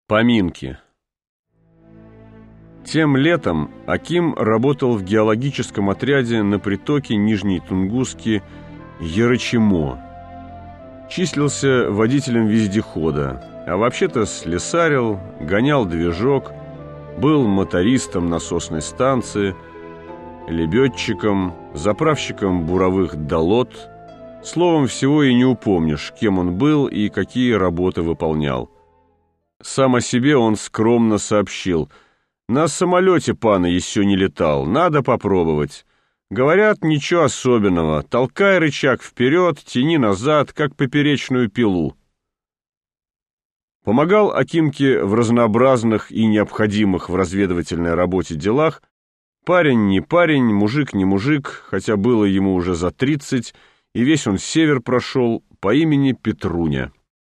Поминки. Тем летом Аким работал в геологическом отряде на притоке Нижней Тунгуски Ярочимо. Числился водителем вездехода, а вообще-то слесарил, гонял движок, был мотористом насосной станции, лебедчиком, заправщиком буровых долот. Словом, всего и не упомнишь, кем он был и какие работы выполнял. Сам о себе он скромно сообщил: «На самолете, пана, еще не летал, надо попробовать. Говорят, ничего особенного, толкай рычаг вперед, тяни назад, как поперечную пилу». Помогал Акимке в разнообразных и необходимых в разведывательной работе делах парень не парень, мужик не мужик, хотя было ему уже за 30, и весь он север прошел, по имени Петруня.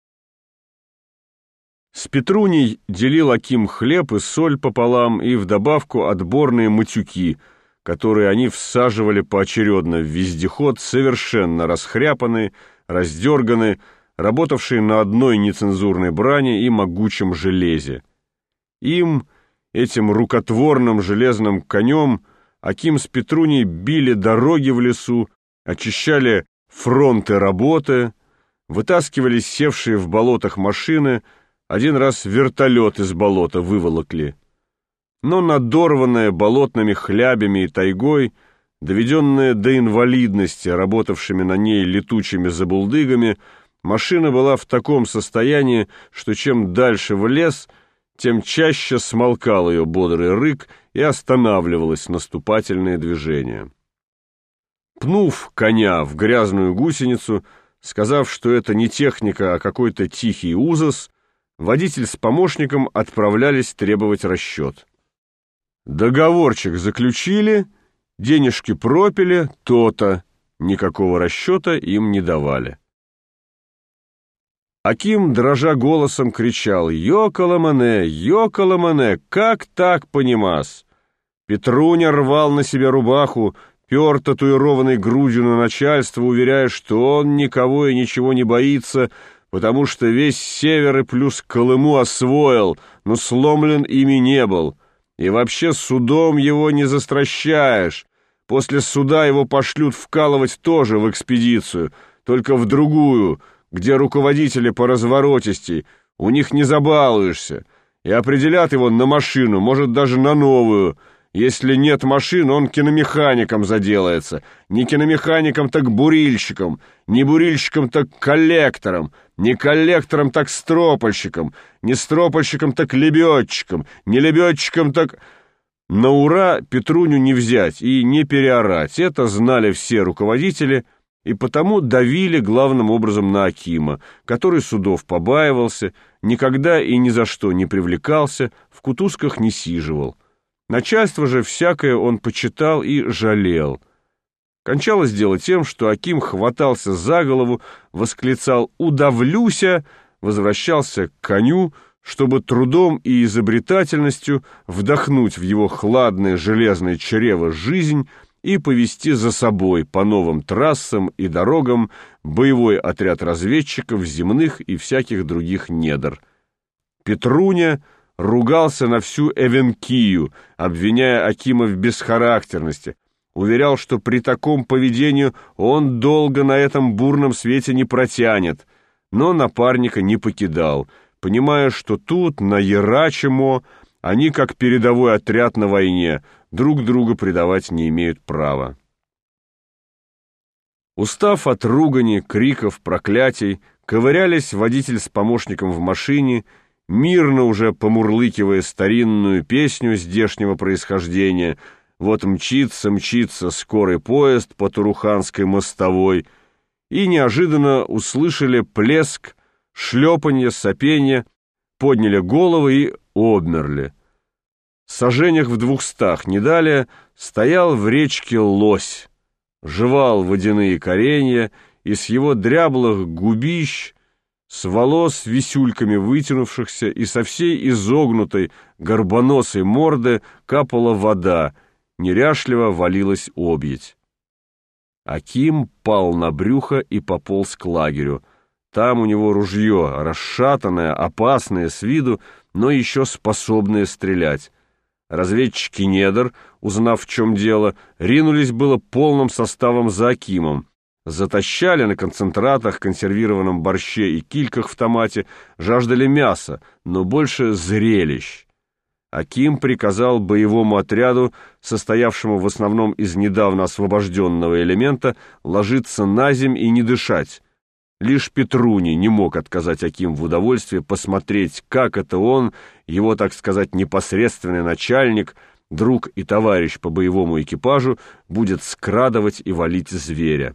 С Петруней делил Аким хлеб и соль пополам и вдобавку отборные матюки, которые они всаживали поочередно в вездеход, совершенно расхряпанные, раздерганные, работавшие на одной нецензурной брани и могучем железе. Им, этим рукотворным железным конем, Аким с Петруней били дороги в лесу, очищали фронты работы, вытаскивали севшие в болотах машины. Один раз вертолет из болота выволокли. Но надорванная болотными хлябями и тайгой, доведенная до инвалидности работавшими на ней летучими забулдыгами, машина была в таком состоянии, что чем дальше в лес, тем чаще смолкал ее бодрый рык и останавливалось наступательное движение. Пнув коня в грязную гусеницу, сказав, что это не техника, а какой-то тихий ужас, водитель с помощником отправлялись требовать расчет. Договорчик заключили, денежки пропили, то-то, никакого расчета им не давали. Аким, дрожа голосом, кричал: «Йокаламане, как так, понимас?» Петруня рвал на себе рубаху, пер татуированной грудью на начальство, уверяя, что он никого и ничего не боится, потому что весь север и плюс Колыму освоил, но сломлен ими не был. И вообще судом его не застращаешь. После суда его пошлют вкалывать тоже в экспедицию, только в другую, где руководители поразворотистей, у них не забалуешься, и определят его на машину, может, даже на новую. Если нет машин, он киномехаником заделается. Не киномехаником, так бурильщиком. Не бурильщиком, так коллектором. Не коллектором, так стропольщиком. Не стропольщиком, так лебедчиком. Не лебедчиком, так... На ура Петруню не взять и не переорать. Это знали все руководители, и потому давили главным образом на Акима, который судов побаивался, никогда и ни за что не привлекался, в кутузках не сиживал. Начальство же всякое он почитал и жалел. Кончалось дело тем, что Аким хватался за голову, восклицал «удавлюся», возвращался к коню, чтобы трудом и изобретательностью вдохнуть в его хладное железное чрево жизнь и повести за собой по новым трассам и дорогам боевой отряд разведчиков земных и всяких других недр. Петруня ругался на всю Эвенкию, обвиняя Акима в бесхарактерности, уверял, что при таком поведении он долго на этом бурном свете не протянет, но напарника не покидал, понимая, что тут, на Ярочимо, они, как передовой отряд на войне, друг друга предавать не имеют права. Устав от ругани, криков, проклятий, ковырялись водитель с помощником в машине, мирно уже помурлыкивая старинную песню здешнего происхождения. Вот мчится скорый поезд по Туруханской мостовой, и неожиданно услышали плеск, шлепанье, сопенье, подняли головы и обмерли. Саженях в 200 не далее стоял в речке лось, жевал водяные коренья, и с его дряблых губищ, с волос висюльками вытянувшихся и со всей изогнутой горбоносой морды капала вода, неряшливо валилась объедь. Аким пал на брюхо и пополз к лагерю. Там у него ружье, расшатанное, опасное с виду, но еще способное стрелять. Разведчики недр, узнав, в чем дело, ринулись было полным составом за Акимом. Затащали на концентратах, консервированном борще и кильках в томате, жаждали мяса, но больше зрелищ. Аким приказал боевому отряду, состоявшему в основном из недавно освобожденного элемента, ложиться на земь и не дышать. Лишь Петруний не мог отказать Аким в удовольствии посмотреть, как это он, его, так сказать, непосредственный начальник, друг и товарищ по боевому экипажу, будет скрадывать и валить зверя.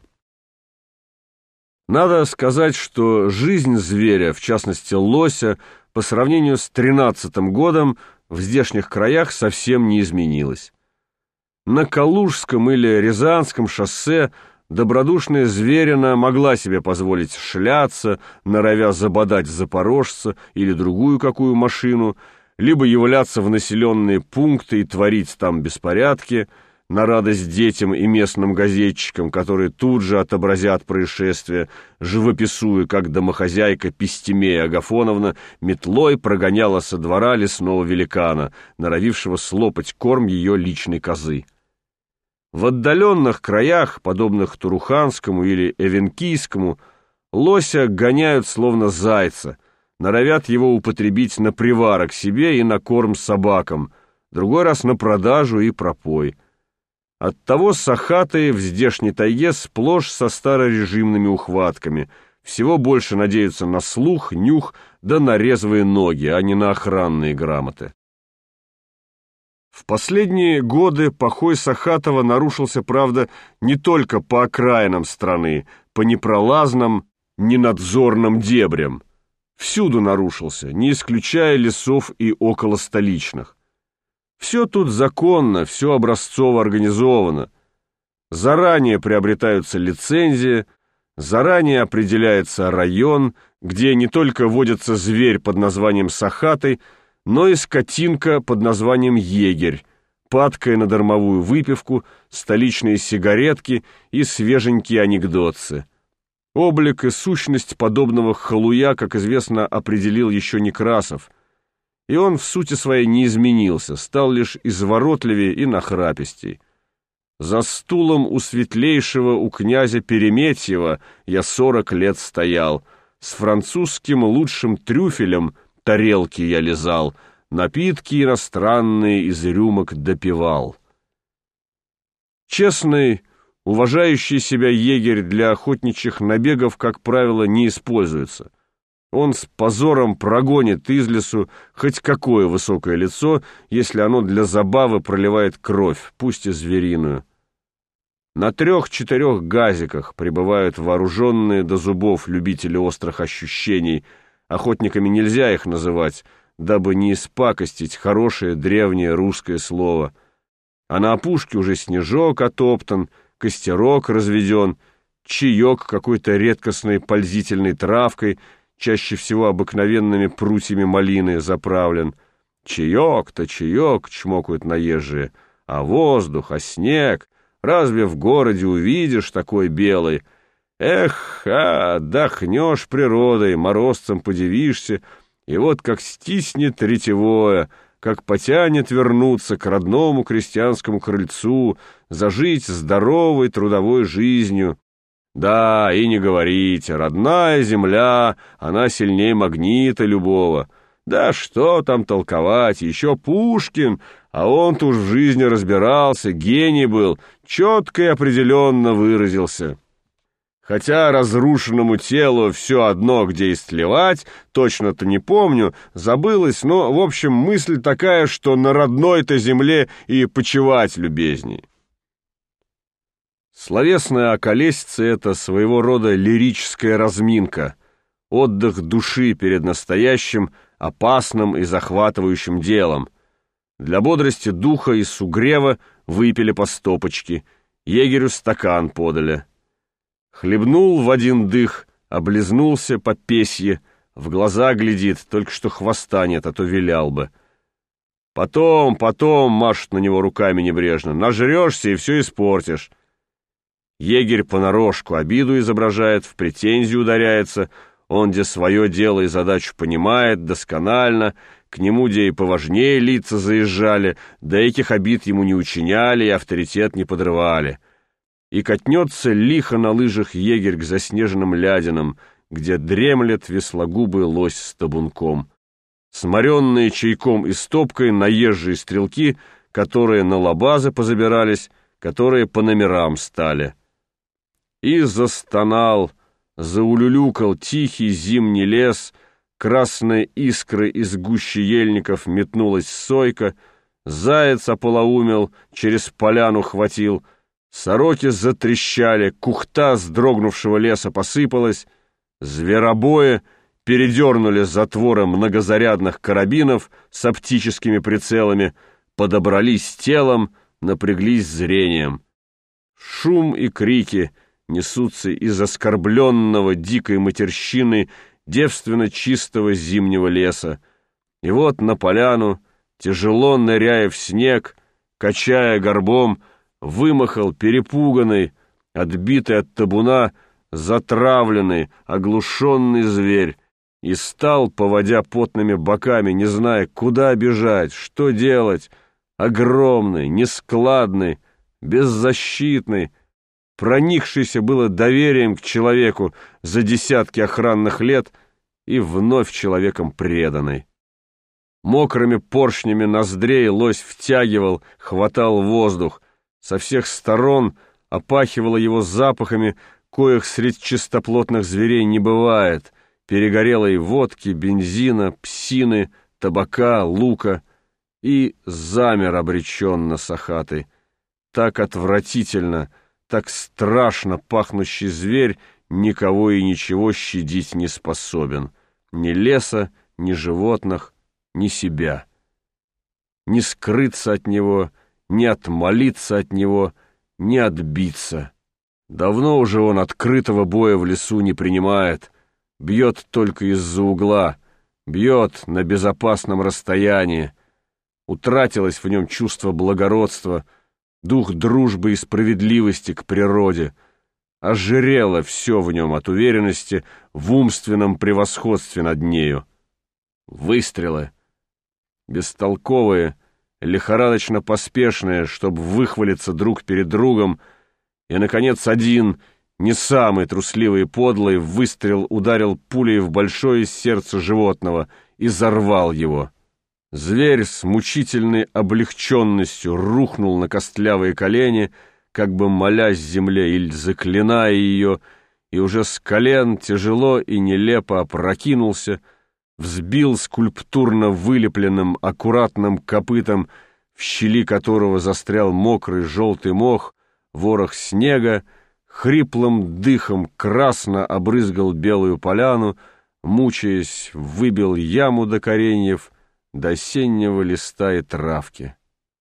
Надо сказать, что жизнь зверя, в частности лося, по сравнению с 13-м годом в здешних краях совсем не изменилась. На Калужском или Рязанском шоссе добродушная зверина могла себе позволить шляться, норовя забодать запорожца или другую какую машину, либо являться в населенные пункты и творить там беспорядки, на радость детям и местным газетчикам, которые тут же отобразят происшествие, живописуя, как домохозяйка Пестемея Агафоновна метлой прогоняла со двора лесного великана, норовившего слопать корм ее личной козы. В отдаленных краях, подобных Туруханскому или Эвенкийскому, лося гоняют словно зайца, норовят его употребить на приварок себе и на корм собакам, другой раз на продажу и пропой. Оттого сахатые в здешней тайге сплошь со старорежимными ухватками, всего больше надеются на слух, нюх да на резвые ноги, а не на охранные грамоты. В последние годы покой Сахатова нарушился, правда, не только по окраинам страны, по непролазным, ненадзорным дебрям. Всюду нарушился, не исключая лесов и околостоличных. Все тут законно, все образцово организовано. Заранее приобретаются лицензии, заранее определяется район, где не только водится зверь под названием сахатый, но и скотинка под названием егерь, падкая на дармовую выпивку, столичные сигаретки и свеженькие анекдотцы. Облик и сущность подобного халуя, как известно, определил еще Некрасов, и он в сути своей не изменился, стал лишь изворотливее и нахрапистей. За стулом у светлейшего, у князя Переметьева я 40 лет стоял, с французским лучшим трюфелем тарелки я лизал, напитки иностранные из рюмок допивал. Честный, уважающий себя егерь для охотничьих набегов, как правило, не используется. Он с позором прогонит из лесу хоть какое высокое лицо, если оно для забавы проливает кровь, пусть и звериную. На 3-4 газиках прибывают вооруженные до зубов любители острых ощущений. Охотниками нельзя их называть, дабы не испакостить хорошее древнее русское слово. А на опушке уже снежок отоптан, костерок разведен, чаек какой-то редкостной пользительной травкой, чаще всего обыкновенными прутьями малины заправлен. Чаек-то чаек, чмокают наезжие, а воздух, а снег, разве в городе увидишь такой белый? Эх, отдохнешь природой, морозцем подивишься, и вот как стиснет ретевое, как потянет вернуться к родному крестьянскому крыльцу, зажить здоровой трудовой жизнью. Да, и не говорите, родная земля, она сильнее магнита любого. Да что там толковать, еще Пушкин, а он-то уж в жизни разбирался, гений был, четко и определенно выразился. Хотя разрушенному телу все одно, где истлевать, точно-то не помню, забылось, но, в общем, мысль такая, что на родной-то земле и почивать любезней. Словесная околесица — это своего рода лирическая разминка, отдых души перед настоящим, опасным и захватывающим делом. Для бодрости духа и сугрева выпили по стопочке, егерю стакан подали. Хлебнул в один дых, облизнулся по песье, в глаза глядит, только что хвоста нет, а то вилял бы. Потом, машет на него руками небрежно, нажрешься и все испортишь. Егерь понарошку обиду изображает, в претензию ударяется. Он где свое дело и задачу понимает досконально, к нему где и поважнее лица заезжали, да этих обид ему не учиняли и авторитет не подрывали. И катнется лихо на лыжах егерь к заснеженным лядинам, где дремлет веслогубый лось с табунком. Сморенные чайком и стопкой наезжие стрелки, которые на лабазы позабирались, которые по номерам стали. И застонал, заулюлюкал тихий зимний лес, красные искры из гущи ельников метнулась сойка, заяц ополоумел, через поляну хватил, сороки затрещали, кухта с дрогнувшего леса посыпалась, зверобои передернули затворы многозарядных карабинов с оптическими прицелами, подобрались телом, напряглись зрением. Шум и крики несутся из оскорбленного дикой матерщины девственно чистого зимнего леса. И вот на поляну, тяжело ныряя в снег, качая горбом, вымахал перепуганный, отбитый от табуна, затравленный, оглушенный зверь, и стал, поводя потными боками, не зная, куда бежать, что делать, огромный, нескладный, беззащитный, проникшийся было доверием к человеку за десятки охранных лет и вновь человеком преданный. Мокрыми поршнями ноздрей лось втягивал, хватал воздух, со всех сторон опахивало его запахами, коих средь чистоплотных зверей не бывает, перегорелой водки, бензина, псины, табака, лука, и замер обреченно сахатый. Так отвратительно, так страшно пахнущий зверь никого и ничего щадить не способен. Ни леса, ни животных, ни себя. Не скрыться от него, не отмолиться от него, не отбиться. Давно уже он открытого боя в лесу не принимает, бьет только из-за угла, бьет на безопасном расстоянии. Утратилось в нем чувство благородства, дух дружбы и справедливости к природе. Ожирело все в нем от уверенности в умственном превосходстве над нею. Выстрелы. Бестолковые, лихорадочно поспешные, чтобы выхвалиться друг перед другом, и, наконец, один, не самый трусливый и подлый, выстрел ударил пулей в большое сердце животного и зарвал его. Зверь с мучительной облегченностью рухнул на костлявые колени, как бы молясь земле или заклиная ее, и уже с колен тяжело и нелепо опрокинулся, взбил скульптурно вылепленным аккуратным копытом, в щели которого застрял мокрый желтый мох, ворох снега, хриплым дыхом красно обрызгал белую поляну, мучаясь, выбил яму до кореньев, до осеннего листа и травки.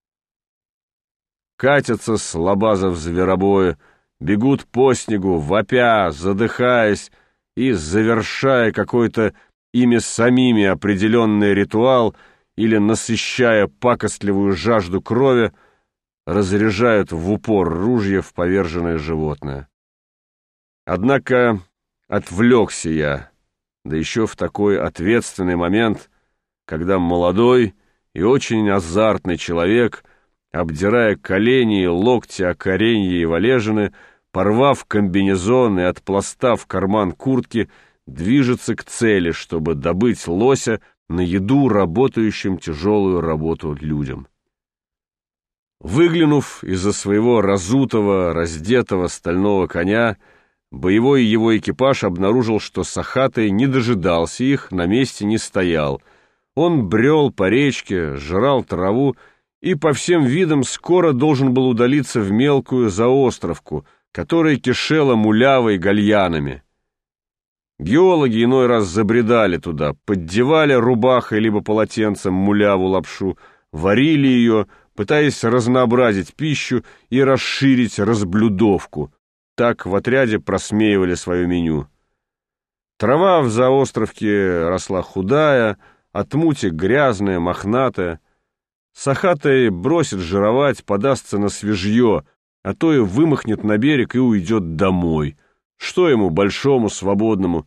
Катятся с лабазов зверобоя, бегут по снегу, вопя, задыхаясь и завершая какой-то ими самими определенный ритуал или насыщая пакостливую жажду крови, разряжают в упор ружья в поверженное животное. Однако отвлекся я, да еще в такой ответственный момент, когда молодой и очень азартный человек, обдирая колени и локти о коренья и валежины, порвав комбинезон и отпластав карман куртки, движется к цели, чтобы добыть лося на еду работающим тяжелую работу людям. Выглянув из-за своего разутого, раздетого стального коня, боевой его экипаж обнаружил, что сахатый не дожидался их, на месте не стоял. Он брел по речке, жрал траву и по всем видам скоро должен был удалиться в мелкую заостровку, которая кишела мулявой гальянами. Геологи иной раз забредали туда, поддевали рубахой либо полотенцем муляву лапшу, варили ее, пытаясь разнообразить пищу и расширить разблюдовку. Так в отряде просмеивали свое меню. Трава в заостровке росла худая, от мути грязная, мохнатая. Сахатый бросит жировать, подастся на свежье, а то и вымахнет на берег и уйдет домой. Что ему, большому, свободному,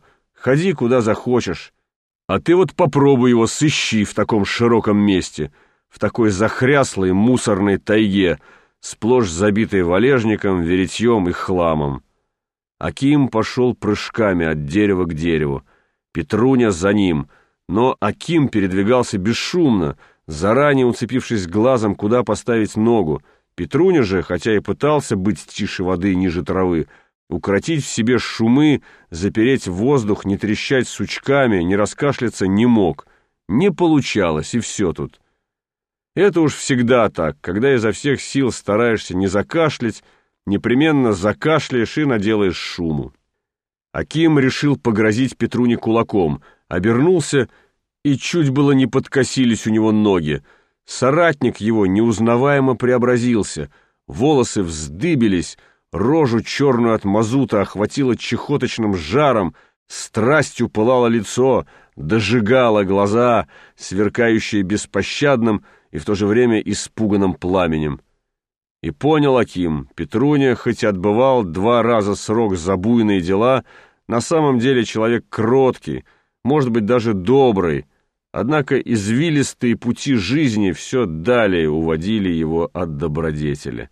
ходи куда захочешь. А ты вот попробуй его сыщи в таком широком месте, в такой захряслой мусорной тайге, сплошь забитой валежником, веретьем и хламом. Аким пошел прыжками от дерева к дереву, Петруня за ним, но Аким передвигался бесшумно, заранее уцепившись глазом, куда поставить ногу. Петруня же, хотя и пытался быть тише воды ниже травы, укротить в себе шумы, запереть воздух, не трещать сучками, не раскашляться не мог. Не получалось, и все тут. Это уж всегда так, когда изо всех сил стараешься не закашлять, непременно закашляешь и наделаешь шуму. Аким решил погрозить Петруне кулаком, обернулся, и чуть было не подкосились у него ноги. Соратник его неузнаваемо преобразился, волосы вздыбились, рожу черную от мазута охватило чехоточным жаром, страстью пылало лицо, дожигало глаза, сверкающие беспощадным и в то же время испуганным пламенем. И понял Аким, Петруня, хоть отбывал 2 раза срок за буйные дела, на самом деле человек кроткий, может быть, даже добрый, однако извилистые пути жизни все далее уводили его от добродетели.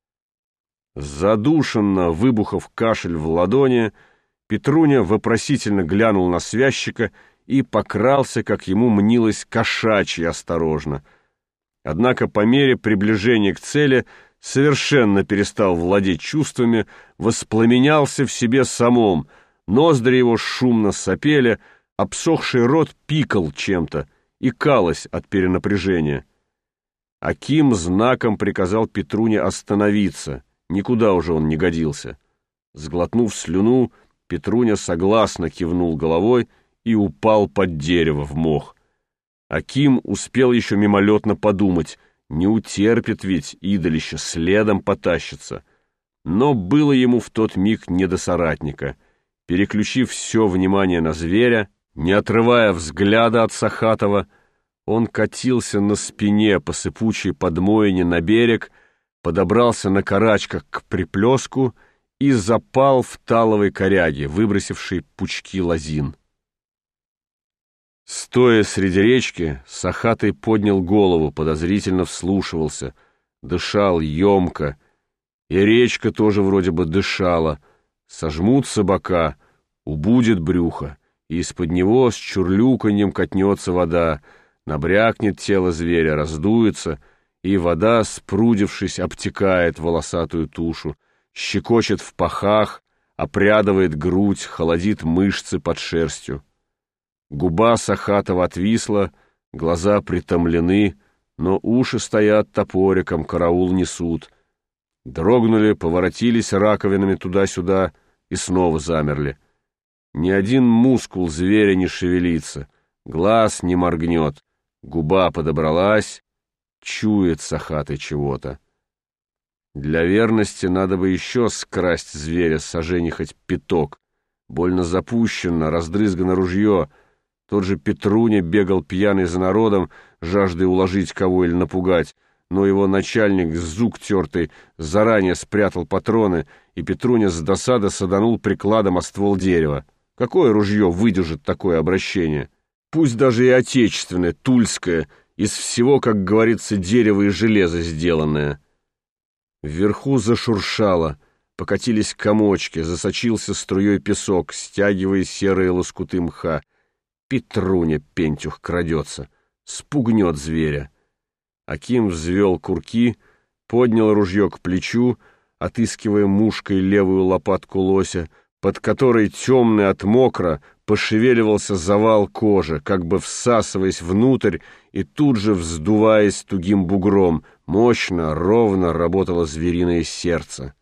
Задушенно выбухав кашель в ладони, Петруня вопросительно глянул на связчика и покрался, как ему мнилось, кошачьи осторожно. Однако по мере приближения к цели совершенно перестал владеть чувствами, воспламенялся в себе самом, ноздри его шумно сопели, обсохший рот пикал чем-то и калось от перенапряжения. Аким знаком приказал Петруне остановиться, никуда уже он не годился. Сглотнув слюну, Петруня согласно кивнул головой и упал под дерево в мох. Аким успел еще мимолетно подумать, не утерпит ведь идолище, следом потащится. Но было ему в тот миг не до соратника. Переключив все внимание на зверя, не отрывая взгляда от Сахатова, он катился на спине по сыпучей подмоине на берег, подобрался на карачках к приплеску и запал в таловой коряге, выбросившей пучки лозин. Стоя среди речки, Сахатый поднял голову, подозрительно вслушивался, дышал емко, и речка тоже вроде бы дышала. Сожмутся бока, убудет брюхо, и из-под него с чурлюканьем катнется вода, набрякнет тело зверя, раздуется, и вода, спрудившись, обтекает волосатую тушу, щекочет в пахах, опрядывает грудь, холодит мышцы под шерстью. Губа Сахатова отвисла, глаза притомлены, но уши стоят топориком, караул несут. Дрогнули, поворотились раковинами туда-сюда и снова замерли. Ни один мускул зверя не шевелится, глаз не моргнет, губа подобралась, чует Сахатый чего-то. Для верности надо бы еще скрасть зверя сажени хоть пяток. Больно запущено, раздрызгано ружье. Тот же Петруня бегал пьяный за народом, жаждой уложить кого или напугать, но его начальник, зук тертый, заранее спрятал патроны, и Петруня с досады саданул прикладом о ствол дерева. Какое ружье выдержит такое обращение? Пусть даже и отечественное, тульское, из всего, как говорится, дерева и железа сделанное. Вверху зашуршало, покатились комочки, засочился струей песок, стягивая серые лоскуты мха. Петруня, пентюх, крадется, спугнет зверя. Аким взвел курки, поднял ружье к плечу, отыскивая мушкой левую лопатку лося, под которой темный от мокра пошевеливался завал кожи, как бы всасываясь внутрь и тут же вздуваясь тугим бугром. Мощно, ровно работало звериное сердце.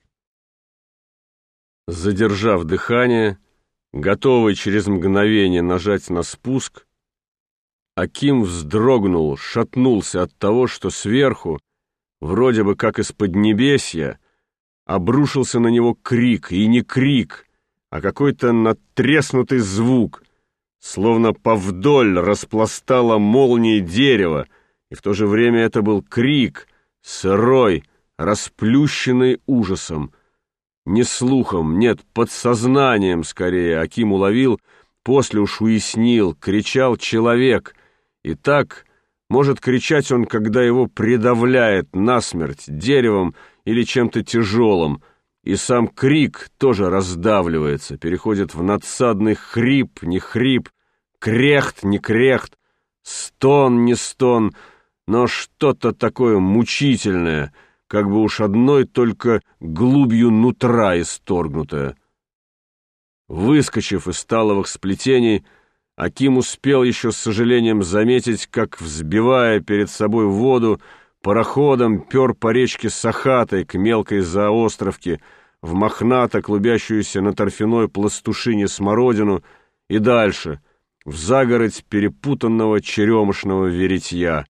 Задержав дыхание, готовый через мгновение нажать на спуск, Аким вздрогнул, шатнулся от того, что сверху, вроде бы как из поднебесья, обрушился на него крик, и не крик, а какой-то надтреснутый звук, словно повдоль распластала молнией дерево, и в то же время это был крик, сырой, расплющенный ужасом. Не слухом, нет, подсознанием скорее Аким уловил, после уж уяснил, кричал человек, и так может кричать он, когда его придавляет насмерть деревом или чем-то тяжелым, и сам крик тоже раздавливается, переходит в надсадный хрип, не хрип, крехт, не крехт, стон, не стон, но что-то такое мучительное, как бы уж одной только глубью нутра исторгнутое. Выскочив из сталовых сплетений, Аким успел еще с сожалением заметить, как, взбивая перед собой воду, пароходом пер по речке Сахатой к мелкой заостровке, в мохнато клубящуюся на торфяной пластушине смородину и дальше, в загородь перепутанного черемушного веретья.